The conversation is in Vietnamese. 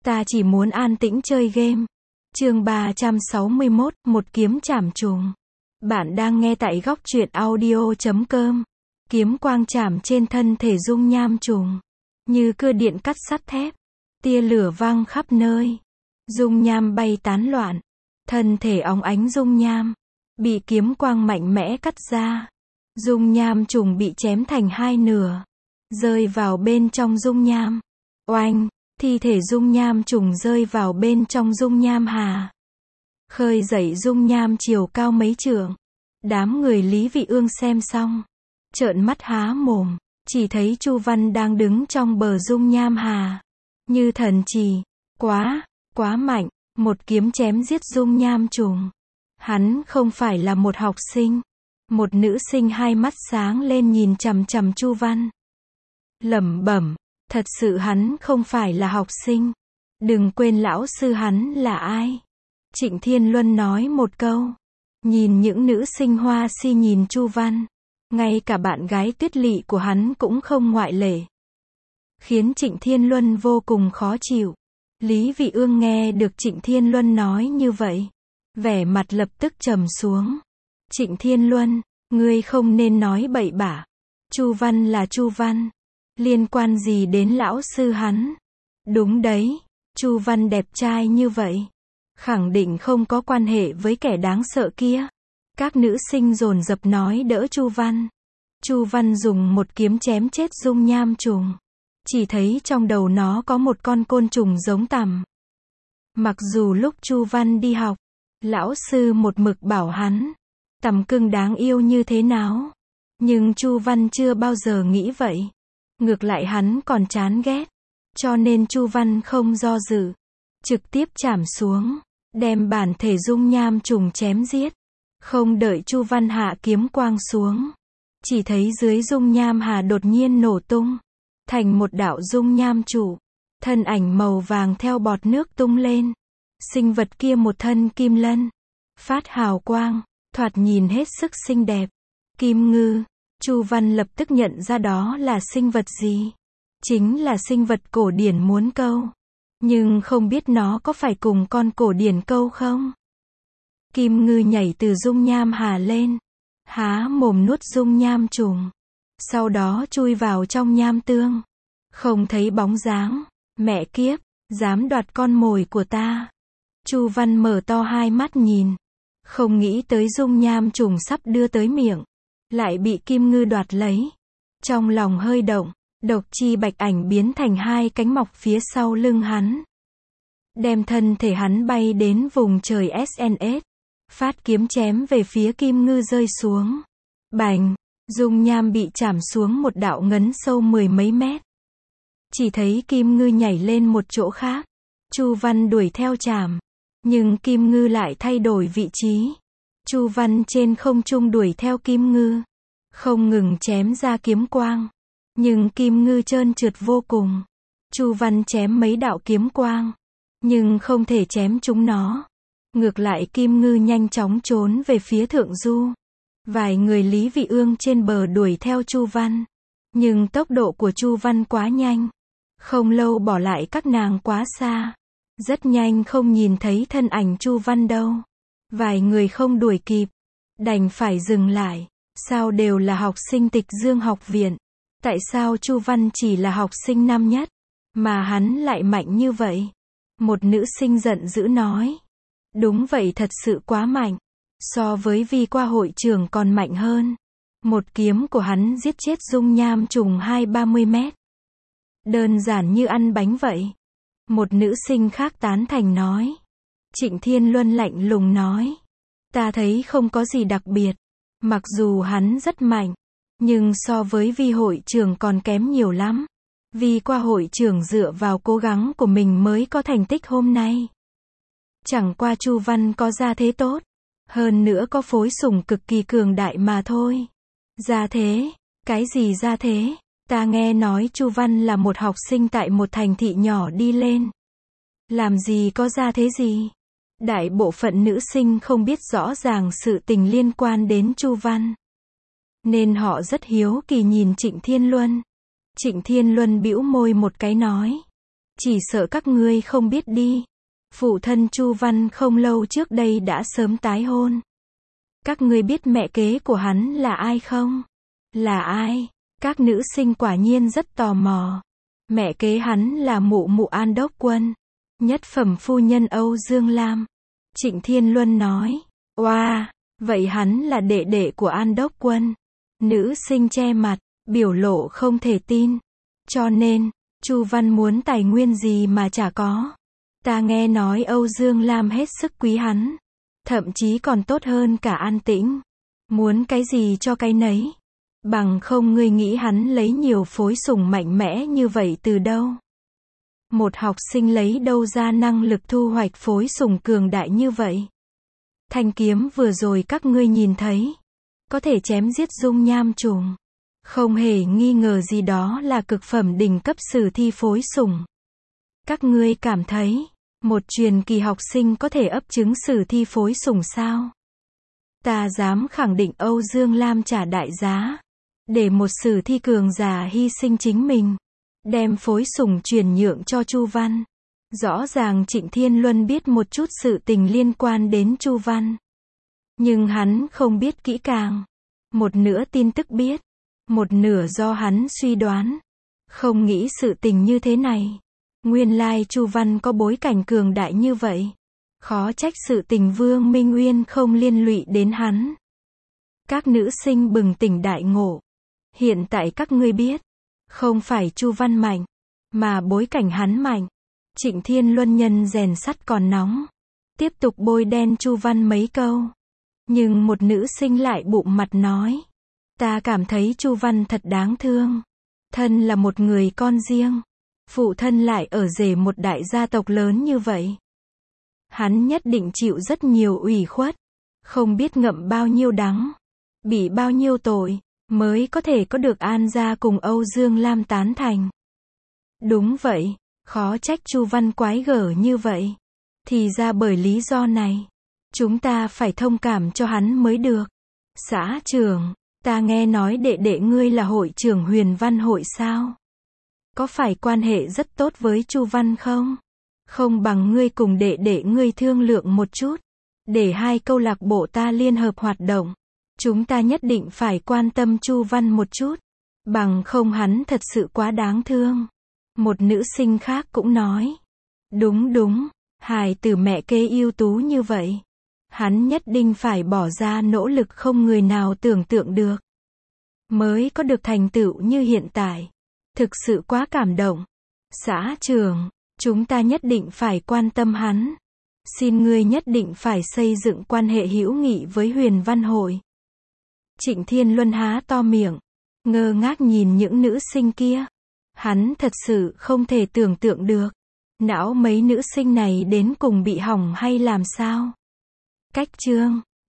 Ta chỉ muốn an tĩnh chơi game. Chương 361, một kiếm chảm trùng. Bạn đang nghe tại góc truyện audio.com. Kiếm quang chảm trên thân thể dung nham trùng, như cưa điện cắt sắt thép. Tia lửa vang khắp nơi. Dung nham bay tán loạn. Thân thể óng ánh dung nham bị kiếm quang mạnh mẽ cắt ra. Dung nham trùng bị chém thành hai nửa, rơi vào bên trong dung nham. Oanh! Thi thể dung nham trùng rơi vào bên trong dung nham hà, khơi dậy dung nham chiều cao mấy trượng. Đám người Lý Vị Ương xem xong, trợn mắt há mồm, chỉ thấy Chu Văn đang đứng trong bờ dung nham hà, như thần trì. Quá mạnh, một kiếm chém giết dung nham trùng. Hắn không phải là một học sinh. Một nữ sinh hai mắt sáng lên nhìn chằm chằm Chu Văn, lẩm bẩm, thật sự hắn không phải là học sinh. Đừng quên lão sư hắn là ai. Trịnh Thiên Luân nói một câu. Nhìn những nữ sinh hoa si nhìn Chu Văn, ngay cả bạn gái Tuyết Lị của hắn cũng không ngoại lệ, khiến Trịnh Thiên Luân vô cùng khó chịu. Lý Vị Ương nghe được Trịnh Thiên Luân nói như vậy, vẻ mặt lập tức trầm xuống. Trịnh Thiên Luân, ngươi không nên nói bậy bạ. Chu Văn là Chu Văn, liên quan gì đến lão sư hắn? Đúng đấy, Chu Văn đẹp trai như vậy, khẳng định không có quan hệ với kẻ đáng sợ kia. Các nữ sinh dồn dập nói đỡ Chu Văn. Chu Văn dùng một kiếm chém chết dung nham trùng. Chỉ thấy trong đầu nó có một con côn trùng giống tằm. Mặc dù lúc Chu Văn đi học, lão sư một mực bảo hắn, tằm cưng đáng yêu như thế nào, nhưng Chu Văn chưa bao giờ nghĩ vậy. Ngược lại hắn còn chán ghét, cho nên Chu Văn không do dự, trực tiếp chảm xuống, đem bản thể dung nham trùng chém giết. Không đợi Chu Văn hạ kiếm quang xuống, chỉ thấy dưới dung nham hà đột nhiên nổ tung, thành một đạo dung nham trụ, thân ảnh màu vàng theo bọt nước tung lên. Sinh vật kia một thân kim lân, phát hào quang, thoạt nhìn hết sức xinh đẹp. Kim ngư. Chu Văn lập tức nhận ra đó là sinh vật gì. Chính là sinh vật cổ điển muốn câu, nhưng không biết nó có phải cùng con cổ điển câu không. Kim ngư nhảy từ dung nham hà lên, há mồm nuốt dung nham trùng, sau đó chui vào trong nham tương. Không thấy bóng dáng. Mẹ kiếp, dám đoạt con mồi của ta. Chu Văn mở to hai mắt nhìn, không nghĩ tới dung nham trùng sắp đưa tới miệng, lại bị kim ngư đoạt lấy. Trong lòng hơi động, độc chi bạch ảnh biến thành hai cánh mọc phía sau lưng hắn, đem thân thể hắn bay đến vùng trời SNS, phát kiếm chém về phía kim ngư rơi xuống. Bành, dung nham bị chảm xuống một đạo ngấn sâu mười mấy mét. Chỉ thấy kim ngư nhảy lên một chỗ khác. Chu Văn đuổi theo chảm, nhưng kim ngư lại thay đổi vị trí. Chu Văn trên không trung đuổi theo kim ngư, không ngừng chém ra kiếm quang, nhưng kim ngư trơn trượt vô cùng. Chu Văn chém mấy đạo kiếm quang, nhưng không thể chém chúng nó. Ngược lại kim ngư nhanh chóng trốn về phía thượng du. Vài người Lý Vị Ương trên bờ đuổi theo Chu Văn, nhưng tốc độ của Chu Văn quá nhanh, không lâu bỏ lại các nàng quá xa. Rất nhanh không nhìn thấy thân ảnh Chu Văn đâu. Vài người không đuổi kịp, đành phải dừng lại. Sao đều là học sinh Tịch Dương học viện, tại sao Chu Văn chỉ là học sinh năm nhất, mà hắn lại mạnh như vậy? Một nữ sinh giận dữ nói. Đúng vậy, thật sự quá mạnh. So với Vi qua hội trưởng còn mạnh hơn. Một kiếm của hắn giết chết dung nham trùng 20-30 mét. Đơn giản như ăn bánh vậy. Một nữ sinh khác tán thành nói. Trịnh Thiên Luân lạnh lùng nói. Ta thấy không có gì đặc biệt. Mặc dù hắn rất mạnh, nhưng so với Vi hội trưởng còn kém nhiều lắm. Vi qua hội trưởng dựa vào cố gắng của mình mới có thành tích hôm nay. Chẳng qua Chu Văn có gia thế tốt, hơn nữa có phối sủng cực kỳ cường đại mà thôi. Gia thế? Cái gì gia thế? Ta nghe nói Chu Văn là một học sinh tại một thành thị nhỏ đi lên. Làm gì có gia thế gì? Đại bộ phận nữ sinh không biết rõ ràng sự tình liên quan đến Chu Văn, nên họ rất hiếu kỳ nhìn Trịnh Thiên Luân. Trịnh Thiên Luân bĩu môi một cái nói. Chỉ sợ các ngươi không biết đi. Phụ thân Chu Văn không lâu trước đây đã sớm tái hôn. Các ngươi biết mẹ kế của hắn là ai không? Là ai? Các nữ sinh quả nhiên rất tò mò. Mẹ kế hắn là mụ mụ An Đốc Quân, nhất phẩm phu nhân Âu Dương Lam. Trịnh Thiên Luân nói. Oa, vậy hắn là đệ đệ của An Đốc Quân. Nữ sinh che mặt, biểu lộ không thể tin. Cho nên, Chu Văn muốn tài nguyên gì mà chả có. Ta nghe nói Âu Dương Lam hết sức quý hắn. Thậm chí còn tốt hơn cả An Tĩnh. Muốn cái gì cho cái nấy. Bằng không ngươi nghĩ hắn lấy nhiều phối sủng mạnh mẽ như vậy từ đâu? Một học sinh lấy đâu ra năng lực thu hoạch phối sủng cường đại như vậy? Thanh kiếm vừa rồi các ngươi nhìn thấy. Có thể chém giết dung nham trùng. Không hề nghi ngờ gì đó là cực phẩm đỉnh cấp sử thi phối sủng. Các ngươi cảm thấy, một truyền kỳ học sinh có thể ấp trứng sử thi phối sủng sao? Ta dám khẳng định Âu Dương Lam trả đại giá. Để một sử thi cường giả hy sinh chính mình. Đem phối sủng truyền nhượng cho Chu Văn. Rõ ràng Trịnh Thiên Luân biết một chút sự tình liên quan đến Chu Văn. Nhưng hắn không biết kỹ càng. Một nửa tin tức biết. Một nửa do hắn suy đoán. Không nghĩ sự tình như thế này. Nguyên lai Chu Văn có bối cảnh cường đại như vậy. Khó trách sự tình Vương Minh Uyên không liên lụy đến hắn. Các nữ sinh bừng tỉnh đại ngộ. Hiện tại các ngươi biết. Không phải Chu Văn mạnh. Mà bối cảnh hắn mạnh. Trịnh Thiên Luân nhân rèn sắt còn nóng. Tiếp tục bôi đen Chu Văn mấy câu. Nhưng một nữ sinh lại bụng mặt nói. Ta cảm thấy Chu Văn thật đáng thương. Thân là một người con riêng. Phụ thân lại ở rể một đại gia tộc lớn như vậy. Hắn nhất định chịu rất nhiều ủy khuất. Không biết ngậm bao nhiêu đắng. Bị bao nhiêu tội. Mới có thể có được An gia cùng Âu Dương Lam tán thành. Đúng vậy. Khó trách Chu Văn quái gở như vậy. Thì ra bởi lý do này. Chúng ta phải thông cảm cho hắn mới được. Xã trưởng. Ta nghe nói đệ đệ ngươi là hội trưởng Huyền Văn hội sao? Có phải quan hệ rất tốt với Chu Văn không? Không bằng ngươi cùng đệ đệ ngươi thương lượng một chút. Để hai câu lạc bộ ta liên hợp hoạt động. Chúng ta nhất định phải quan tâm Chu Văn một chút. Bằng không hắn thật sự quá đáng thương. Một nữ sinh khác cũng nói. Đúng. Hài tử mẹ kế ưu tú như vậy. Hắn nhất định phải bỏ ra nỗ lực không người nào tưởng tượng được. Mới có được thành tựu như hiện tại. Thực sự quá cảm động. Xã trưởng, chúng ta nhất định phải quan tâm hắn. Xin ngươi nhất định phải xây dựng quan hệ hữu nghị với Huyền Văn hội. Trịnh Thiên Luân há to miệng. Ngơ ngác nhìn những nữ sinh kia. Hắn thật sự không thể tưởng tượng được. Não mấy nữ sinh này đến cùng bị hỏng hay làm sao? Cách chương